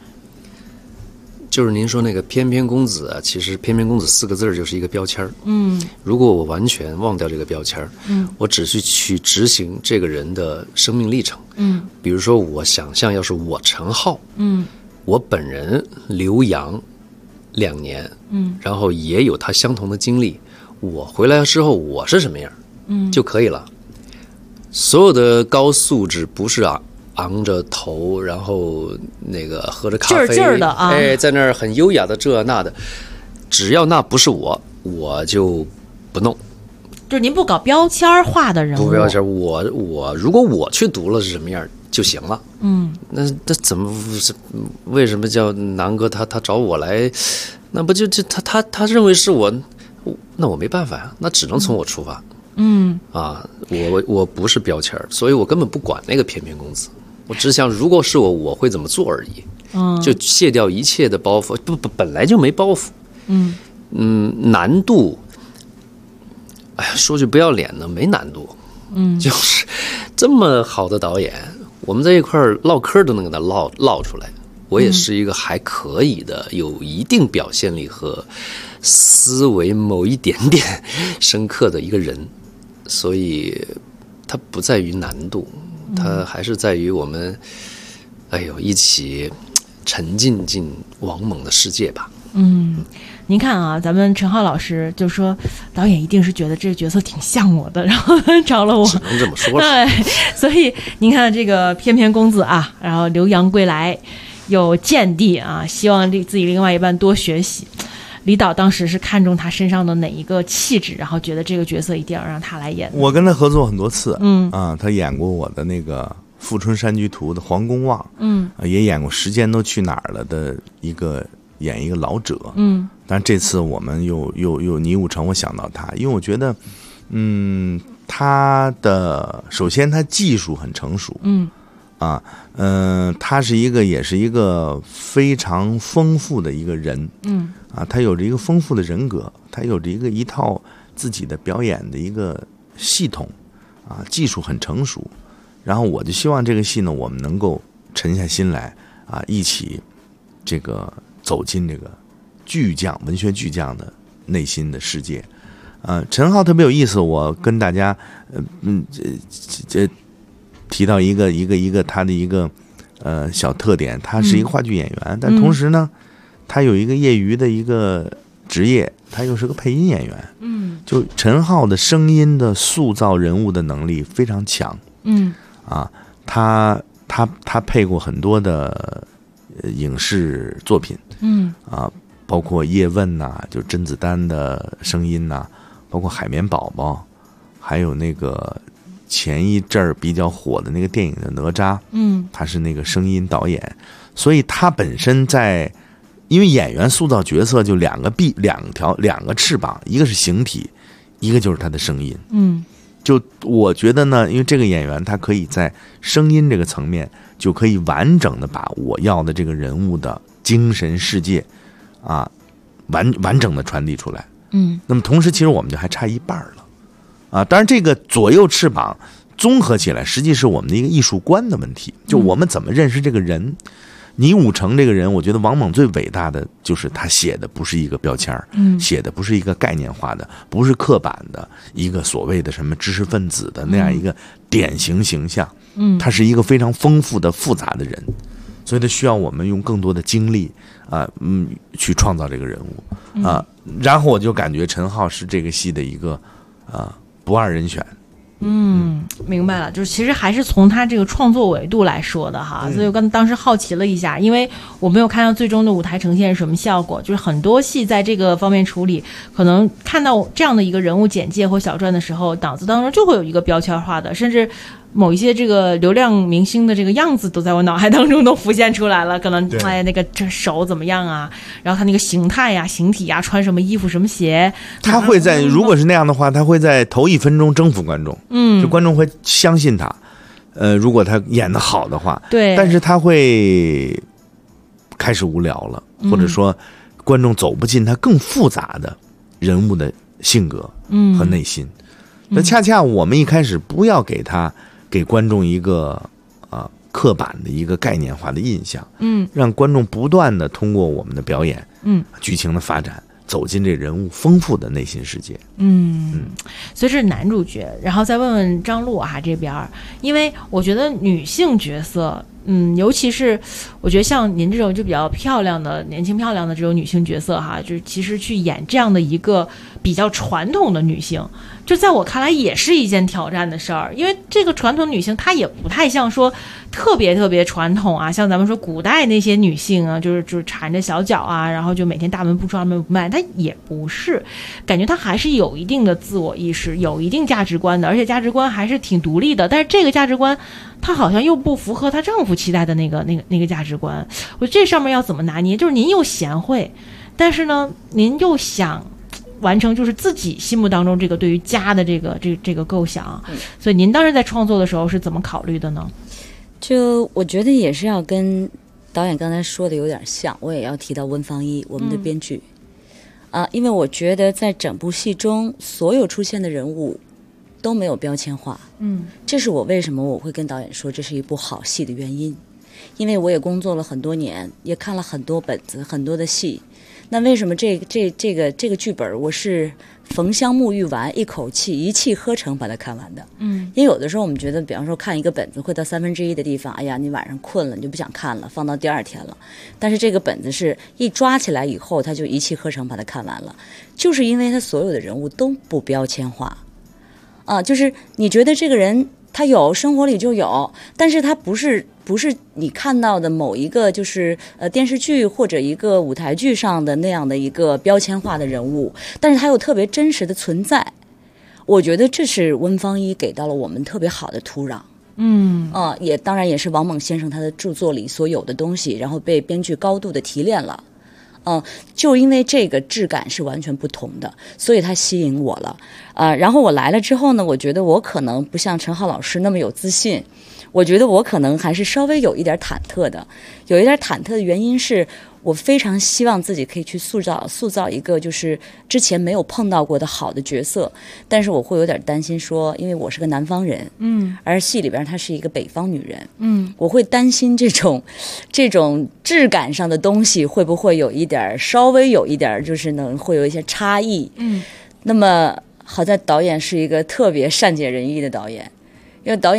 就是您说那个翩翩公子其实翩翩公子4个字就是一个标签如果我完全忘掉这个标签我只是去执行这个人的生命历程比如说我想象要是我陈浩我本人留洋2年然后也有他相同的经历，我回来之后我是什么样就可以了。所有的高素质不是昂着头，然后那个喝着咖啡，劲儿的在那儿很优雅的这那的，只要那不是我就不弄。 就是您不搞标签化的人物， 不标签，我如果我去读了是什么样就行了。那怎么为什么叫南哥他找我来？那不就他认为是我，那我没办法呀，那只能从我出发。我不是标签，所以我根本不管那个翩翩公子。我只想，如果是我会怎么做而已，就卸掉一切的包袱，本来就没包袱。难度，哎呀，说句不要脸的，没难度。就是这么好的导演，我们在一块儿唠嗑都能给他唠出来。我也是一个还可以的，有一定表现力和思维某一点点深刻的一个人，所以它不在于难度。它还是在于我们，一起沉浸进王蒙的世界吧。 您看咱们陈浩老师就说，导演一定是觉得这个角色挺像我的，然后找了我。 只能这么说了。 对，所以您看这个翩翩公子然后留洋归来，有见地希望自己另外一半多学习。李导当时是看中他身上的哪一个气质，然后觉得这个角色一定要让他来演。 我跟他合作很多次，他演过我的那个《富春山居图》的黄公望，也演过《时间都去哪儿了》的演一个老者，但这次我们又倪武成，我想到他，因为我觉得，他的首先他技术很成熟，他也是一个非常丰富的一个人，他有着一个丰富的人格，他有着一套自己的表演的一个系统，技术很成熟。然后我就希望这个戏呢，我们能够沉下心来一起这个走进这个文学巨匠的内心的世界。陈浩特别有意思，我跟大家提到一个他的一个小特点，他是一个话剧演员，但同时呢， 他有一个业余的一个职业，他又是个配音演员。就陈浩的声音的塑造人物的能力非常强。他配过很多的影视作品。包括叶问呐，就甄子丹的声音呐，包括海绵宝宝，还有那个前一阵儿比较火的那个电影的哪吒。他是那个声音导演，所以他本身因为演员塑造角色就两个翅膀，一个是形体，一个就是他的声音。就我觉得呢，因为这个演员他可以在声音这个层面就可以完整的把我要的这个人物的精神世界完整的传递出来。那么同时其实我们就还差一半了当然这个左右翅膀综合起来实际是我们的一个艺术观的问题，就我们怎么认识这个人。倪武成这个人，我觉得王蒙最伟大的就是他写的不是一个标签，写的不是一个概念化的，不是刻板的一个所谓的什么知识分子的那样一个典型形象。他是一个非常丰富的复杂的人，所以他需要我们用更多的精力去创造这个人物然后我就感觉陈浩是这个戏的一个不二人选。 明白了，就是其实还是从他这个创作维度来说的哈，所以我当时好奇了一下，因为我没有看到最终的舞台呈现是什么效果，就是很多戏在这个方面处理，可能看到这样的一个人物简介或小传的时候，脑子当中就会有一个标签化的，甚至某一些这个流量明星的这个样子都在我脑海当中都浮现出来了，可能那个这手怎么样啊，然后他那个形态呀、形体呀，穿什么衣服、什么鞋， 他会在如果是那样的话，他会在头1分钟征服观众，就观众会相信他。如果他演得好的话， 对， 但是他会开始无聊了，或者说观众走不进他更复杂的人物的性格和内心。那恰恰我们一开始不要给观众一个刻板的一个概念化的印象，让观众不断的通过我们的表演，剧情的发展走进这人物丰富的内心世界。 所以这是男主角，然后再问问张璐这边，因为我觉得女性角色尤其是我觉得像您这种就比较漂亮的年轻漂亮的这种女性角色就其实去演这样的一个比较传统的女性，就在我看来也是一件挑战的事儿，因为这个传统女性她也不太像说特别特别传统像咱们说古代那些女性就是缠着小脚然后就每天大门不出二门不迈，她也不是，感觉她还是有一定的自我意识，有一定价值观的，而且价值观还是挺独立的，但是这个价值观她好像又不符合她丈夫期待的那个价值观，我这上面要怎么拿捏？就是您又贤惠，但是呢您又想完成就是自己心目当中这个对于家的这个构想，所以您当时在创作的时候是怎么考虑的呢？ 就我觉得也是要跟导演刚才说的有点像，我也要提到温芳一我们的编剧因为我觉得在整部戏中所有出现的人物都没有标签化，这是我为什么我会跟导演说这是一部好戏的原因，因为我也工作了很多年，也看了很多本子很多的戏，那为什么这个剧本我是焚香沐浴完一口气一气呵成把它看完的？因为有的时候我们觉得比方说看一个本子会到1/3的地方，哎呀你晚上困了你就不想看了，放到第2天了，但是这个本子是一抓起来以后他就一气呵成把它看完了，就是因为他所有的人物都不标签化就是你觉得这个人他有生活里就有，但是他不是你看到的某一个就是电视剧或者一个舞台剧上的那样的一个标签化的人物，但是他又特别真实的存在。我觉得这是温芳一给到了我们特别好的土壤。也当然也是王蒙先生他的著作里所有的东西，然后被编剧高度的提炼了。就因为这个质感是完全不同的，所以它吸引我了。然后我来了之后呢，我觉得我可能不像陈浩老师那么有自信，我觉得我可能还是稍微有一点忐忑的。有一点忐忑的原因是我非常希望自己可以去塑造一个就是之前没有碰到过的好的角色，但是我会有点担心说，因为我是个南方人，而戏里边她是一个北方女人，我会担心这种质感上的东西会不会稍微有一点就是会有一些差异。那么好在导演是一个特别善解人意的导演，因为导演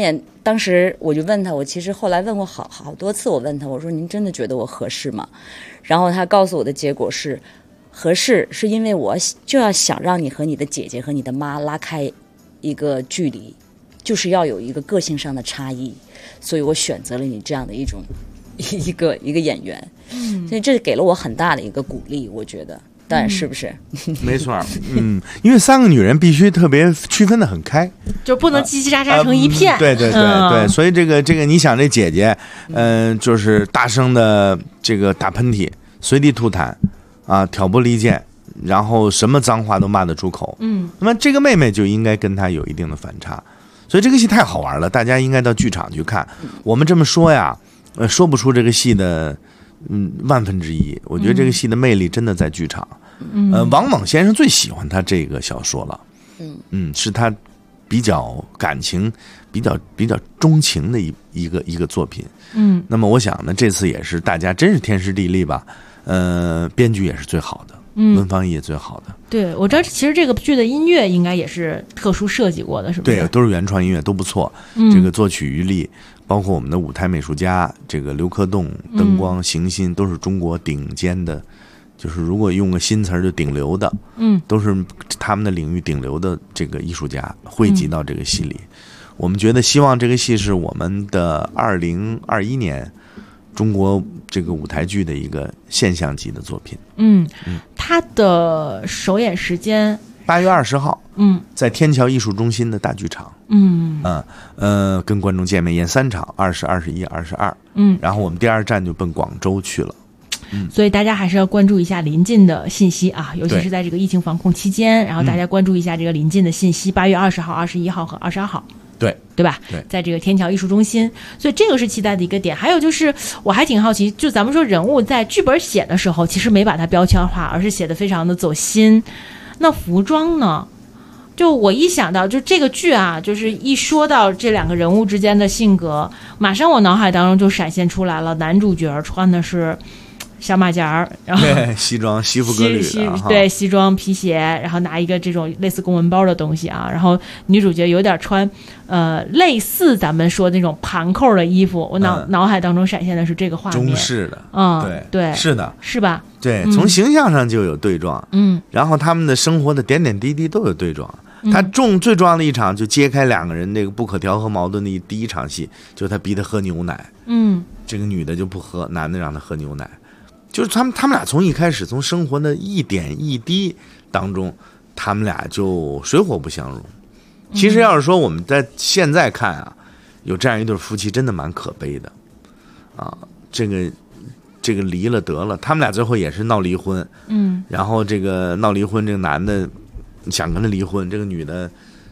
当时我就问他，我其实后来问过好多次，我问他，我说您真的觉得我合适吗？然后他告诉我的结果是，合适是因为我就要想让你和你的姐姐和你的妈拉开一个距离，就是要有一个个性上的差异，所以我选择了你这样的一个演员，所以这给了我很大的一个鼓励，我觉得。但是不是？ 没错，因为3个女人必须特别区分得很开， 就不能叽叽喳喳成一片。 对，所以这个你想这姐姐，就是大声的这个打喷嚏，随地吐痰，啊，挑拨离间，然后什么脏话都骂得出口。那么这个妹妹就应该跟她有一定的反差，所以这个戏太好玩了，大家应该到剧场去看。我们这么说呀，说不出这个戏的。1/1000，我觉得这个戏的魅力真的在剧场。王猛先生最喜欢他这个小说了，是他比较感情、比较钟情的一个作品。那么我想呢，这次也是大家真是天时地利吧，编剧也是最好的，文方也最好的。 对，我知道，其实这个剧的音乐应该也是特殊设计过的，是不是？ 对，都是原创音乐，都不错。这个作曲余力。包括我们的舞台美术家，这个刘克栋，灯光、行心都是中国顶尖的，就是如果用个新词儿就顶流的，都是他们的领域顶流的这个艺术家汇集到这个戏里。我们觉得希望这个戏是我们的2021年中国这个舞台剧的一个现象级的作品。 它的首演时间 8月20号，在天桥艺术中心的大剧场，跟观众见面，演3场，20、21、22，然后我们第2站就奔广州去了。 所以大家还是要关注一下临近的信息啊，尤其是在这个疫情防控期间，然后大家关注一下这个临近的信息，8月20号、21号和22号。对吧？ 对， 在这个天桥艺术中心，所以这个是期待的一个点。还有就是，我还挺好奇，就咱们说人物在剧本写的时候，其实没把它标签化，而是写的非常的走心。那服装呢？就我一想到就这个剧啊，就是一说到这2个人物之间的性格，马上我脑海当中就闪现出来了，男主角穿的是小马甲儿，然后西装西服革履的， 对，西装皮鞋，然后拿一个这种类似公文包的东西啊，然后女主角有点穿类似咱们说那种盘扣的衣服，我脑海当中闪现的是这个画面， 中式的， 对， 是的， 是吧？ 对，从形象上就有对撞，然后他们的生活的点点滴滴都有对撞。他最重要的一场就揭开2个人那个不可调和矛盾的第一场戏，就是他逼他喝牛奶，这个女的就不喝，男的让他喝牛奶，就是他们俩从一开始从生活的一点一滴当中，他们俩就水火不相容。其实要是说我们在现在看啊，有这样一对夫妻真的蛮可悲的啊，这个离了得了，他们俩最后也是闹离婚，然后这个闹离婚，这个男的想跟他离婚，这个女的，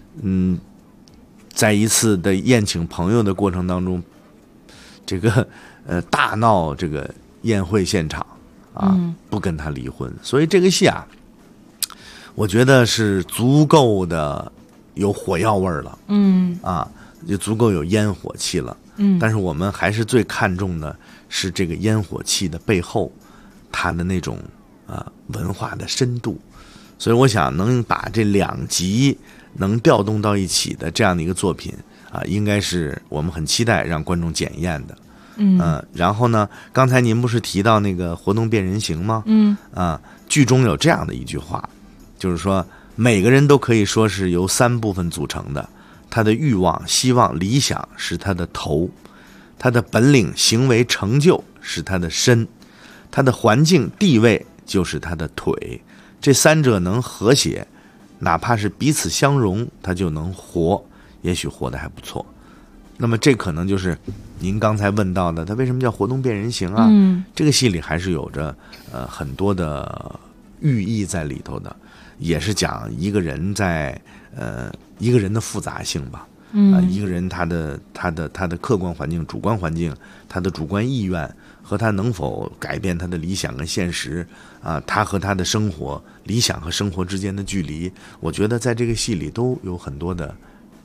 在一次的宴请朋友的过程当中，这个大闹这个宴会现场啊，不跟他离婚，所以这个戏啊，我觉得是足够的有火药味了，就足够有烟火气了，但是我们还是最看重的是这个烟火气的背后，它的那种文化的深度。所以我想能把这2集能调动到一起的这样的一个作品啊，应该是我们很期待让观众检验的。然后呢，刚才您不是提到那个活动变人形吗？剧中有这样的一句话，就是说每个人都可以说是由3部分组成的，他的欲望、希望、理想是他的头，他的本领、行为、成就是他的身，他的环境、地位就是他的腿。这3者能和谐，哪怕是彼此相容，他就能活，也许活得还不错。那么这可能就是您刚才问到的，他为什么叫活动变人形啊？这个戏里还是有着很多的寓意在里头的，也是讲一个人在一个人的复杂性吧。一个人他的客观环境、主观环境，他的主观意愿和他能否改变他的理想跟现实啊，他和他的生活、理想和生活之间的距离，我觉得在这个戏里都有很多的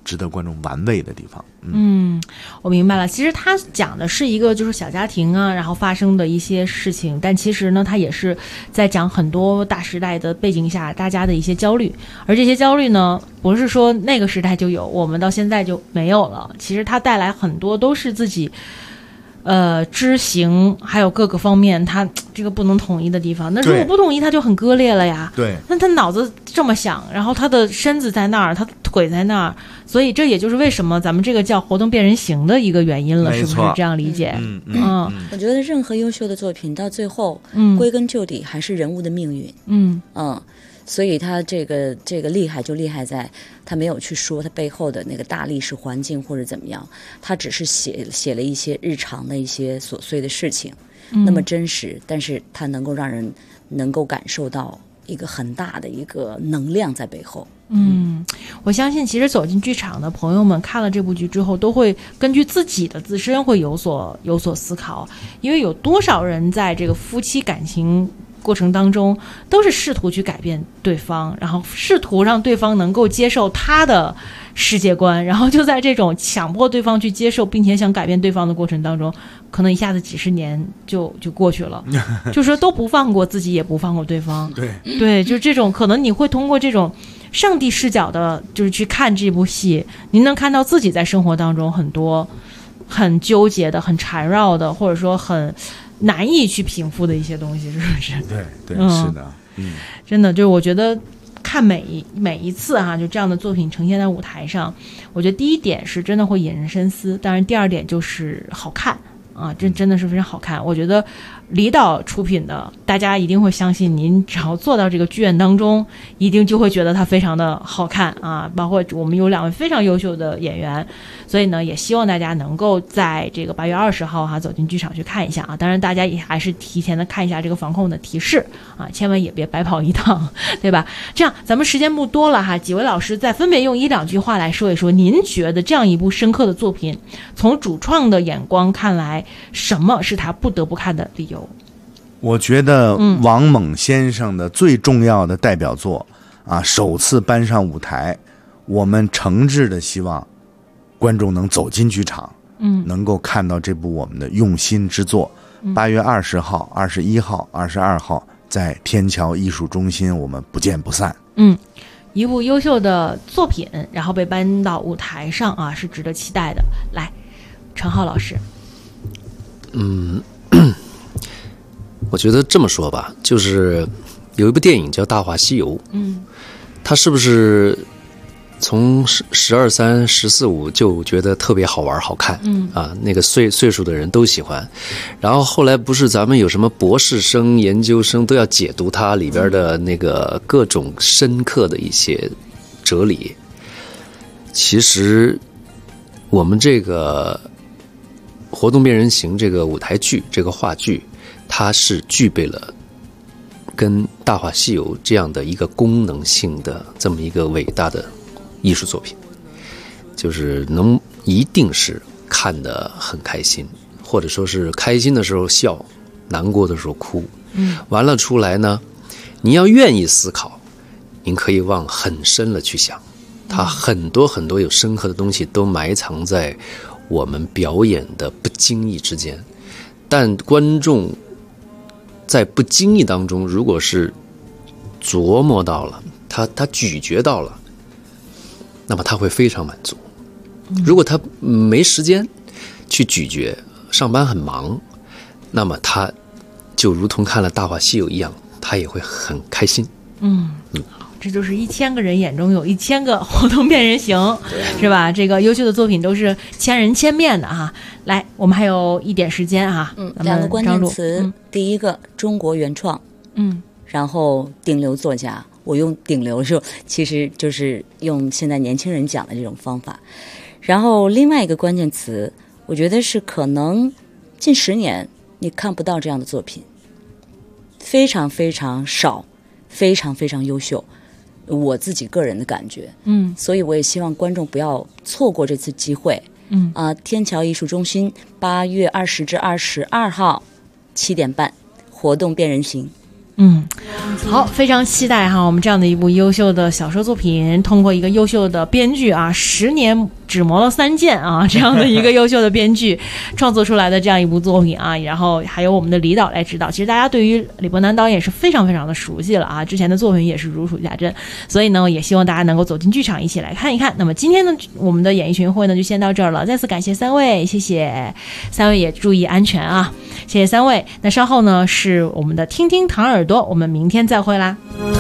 值得观众玩味的地方。 我明白了。其实他讲的是一个就是小家庭啊，然后发生的一些事情，但其实呢，他也是在讲很多大时代的背景下大家的一些焦虑，而这些焦虑呢，不是说那个时代就有，我们到现在就没有了。其实它带来很多都是自己知行还有各个方面他这个不能统一的地方，那如果不统一他就很割裂了呀。 对， 那他脑子这么想，然后他的身子在那儿，他腿在那儿，所以这也就是为什么咱们这个叫活动变人形的一个原因了，是不是这样理解？ 我觉得任何优秀的作品到最后归根究底还是人物的命运。所以他这个厉害就厉害在他没有去说他背后的那个大历史环境或者怎么样，他只是写了一些日常的一些琐碎的事情，那么真实，但是他能够让人能够感受到一个很大的一个能量在背后。 我相信其实走进剧场的朋友们看了这部剧之后，都会根据自己的自身会有所思考，因为有多少人在这个夫妻感情过程当中都是试图去改变对方，然后试图让对方能够接受他的世界观，然后就在这种强迫对方去接受并且想改变对方的过程当中，可能一下子几十年就过去了就说都不放过自己也不放过对方。对，就这种可能你会通过这种上帝视角的就是去看这部戏，您能看到自己在生活当中很多很纠结的很缠绕的或者说很难以去平复的一些东西，是不是？ 对，是的。 真的就是我觉得看每一次就这样的作品呈现在舞台上，我觉得第一点是真的会引人深思，当然第二点就是好看啊，真的是非常好看。我觉得李导出品的，大家一定会相信，您只要坐到这个剧院当中，一定就会觉得它非常的好看啊。包括我们有2位非常优秀的演员，所以呢，也希望大家能够在这个8月20号走进剧场去看一下啊。当然，大家也还是提前的看一下这个防控的提示啊，千万也别白跑一趟，对吧？这样咱们时间不多了几位老师再分别用1-2句话来说一说，您觉得这样一部深刻的作品，从主创的眼光看来，什么是他不得不看的理由？ 我觉得王猛先生的最重要的代表作首次搬上舞台，我们诚挚的希望观众能走进剧场，能够看到这部我们的用心之作。8月20号、21号、22号在天桥艺术中心，我们不见不散。 一部优秀的作品，然后被搬到舞台上是值得期待的。来，陈浩老师。 我觉得这么说吧，就是有一部电影叫《大话西游》，它是不是从12、3、14、15就觉得特别好玩好看，那个岁数的人都喜欢。然后后来不是咱们有什么博士生、研究生都要解读它里边的那个各种深刻的一些哲理。其实我们这个活动变人形这个舞台剧，这个话剧，它是具备了跟《大话西游》这样的一个功能性的这么一个伟大的艺术作品，就是一定是看得很开心，或者说是开心的时候笑，难过的时候哭，完了出来呢，你要愿意思考，您可以往很深了去想，它很多很多有深刻的东西都埋藏在我们表演的不经意之间，但观众在不经意当中，如果是琢磨到了，他咀嚼到了，那么他会非常满足。如果他没时间去咀嚼，上班很忙，那么他就如同看了《大话西游》一样，他也会很开心。 这就是1000个人眼中有1000个活动变人形，是吧？这个优秀的作品都是千人千面的哈。来，我们还有一点时间哈。 2个关键词，第一个中国原创，然后顶流作家。我用顶流其实就是用现在年轻人讲的这种方法。然后另外一个关键词，我觉得是可能近10年你看不到这样的作品，非常非常少，非常非常优秀。我自己个人的感觉，所以我也希望观众不要错过这次机会。天桥艺术中心8月20至22号7点半，活动变人形。 好，非常期待哈，我们这样的一部优秀的小说作品，通过一个优秀的编剧啊，10年只磨了3剑啊，这样的一个优秀的编剧创作出来的这样一部作品啊，然后还有我们的李导来指导。其实大家对于李伯南导演是非常非常的熟悉了啊，之前的作品也是如数家珍，所以呢，也希望大家能够走进剧场一起来看一看。那么今天呢，我们的演艺群会呢就先到这儿了，再次感谢3位，谢谢3位，也注意安全啊，谢谢3位。那稍后呢是我们的听听糖耳朵，我们明天再会啦。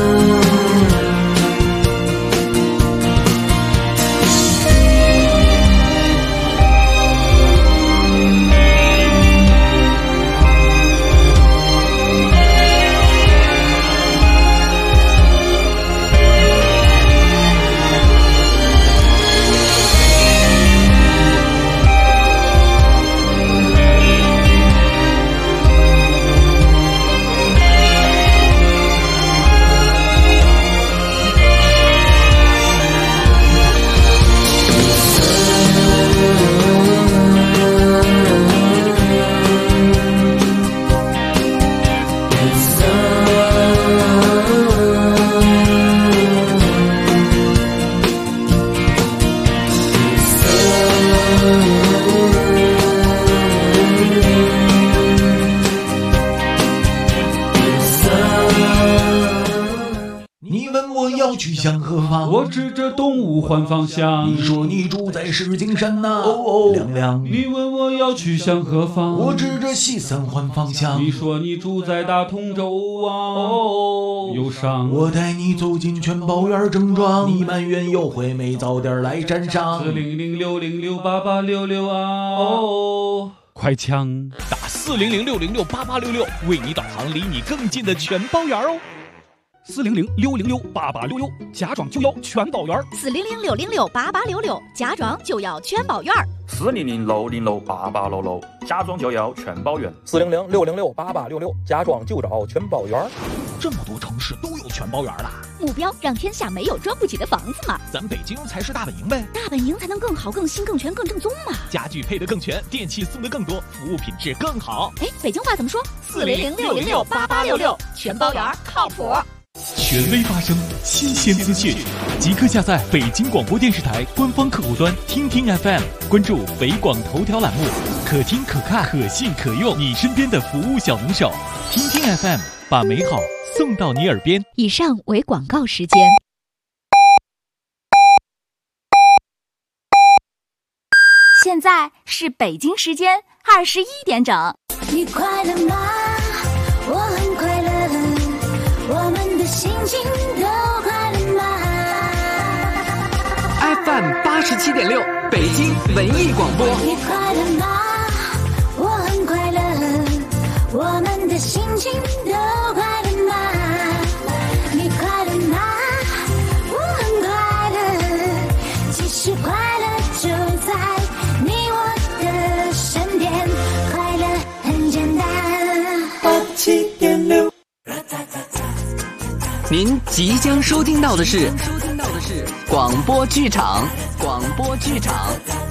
去向何方？ 我指着东吴换方向。 你说你住在石景山呐，哦，亮亮。 你问我要去向何方？ 我指着西三环方向。 你说你住在大同州啊，哦，忧伤。 我带你走进全宝园正庄，你埋怨优惠没早点来沾上。 40060688866啊，哦， 快枪打40060688866，为你导航离你更近的全宝园哦。 40060688866，家装就要全宝园。 40060688866，家装就要全宝园。 40060688866，家装就要全宝园。 40060668866，家装就找全宝园。 这么多城市都有全宝园了， 目标让天下没有装不起的房子嘛。 咱北京才是大本营呗， 大本营才能更好、更新、更全、更正宗嘛。 家具配得更全，电器送得更多，服务品质更好。 哎，北京话怎么说？40060688866，全宝园靠谱。 权威发声，新鲜资讯，即刻下载北京广播电视台官方客户端听听 FM， 关注北广头条栏目，可听可看可信可用，你身边的服务小能手。听听 FM， 把美好送到你耳边。 以上为广告时间。现在是北京时间21点整。 你快乐吗？我很快乐。我们的心情都快乐吗 ？FM 87.6，北京文艺广播。 你快乐吗？我很快乐。我们的心情都快乐吗？你快乐吗？我很快乐。其实快乐就在你我的身边，快乐很简单。87.6。 您即将收听到的是广播剧场。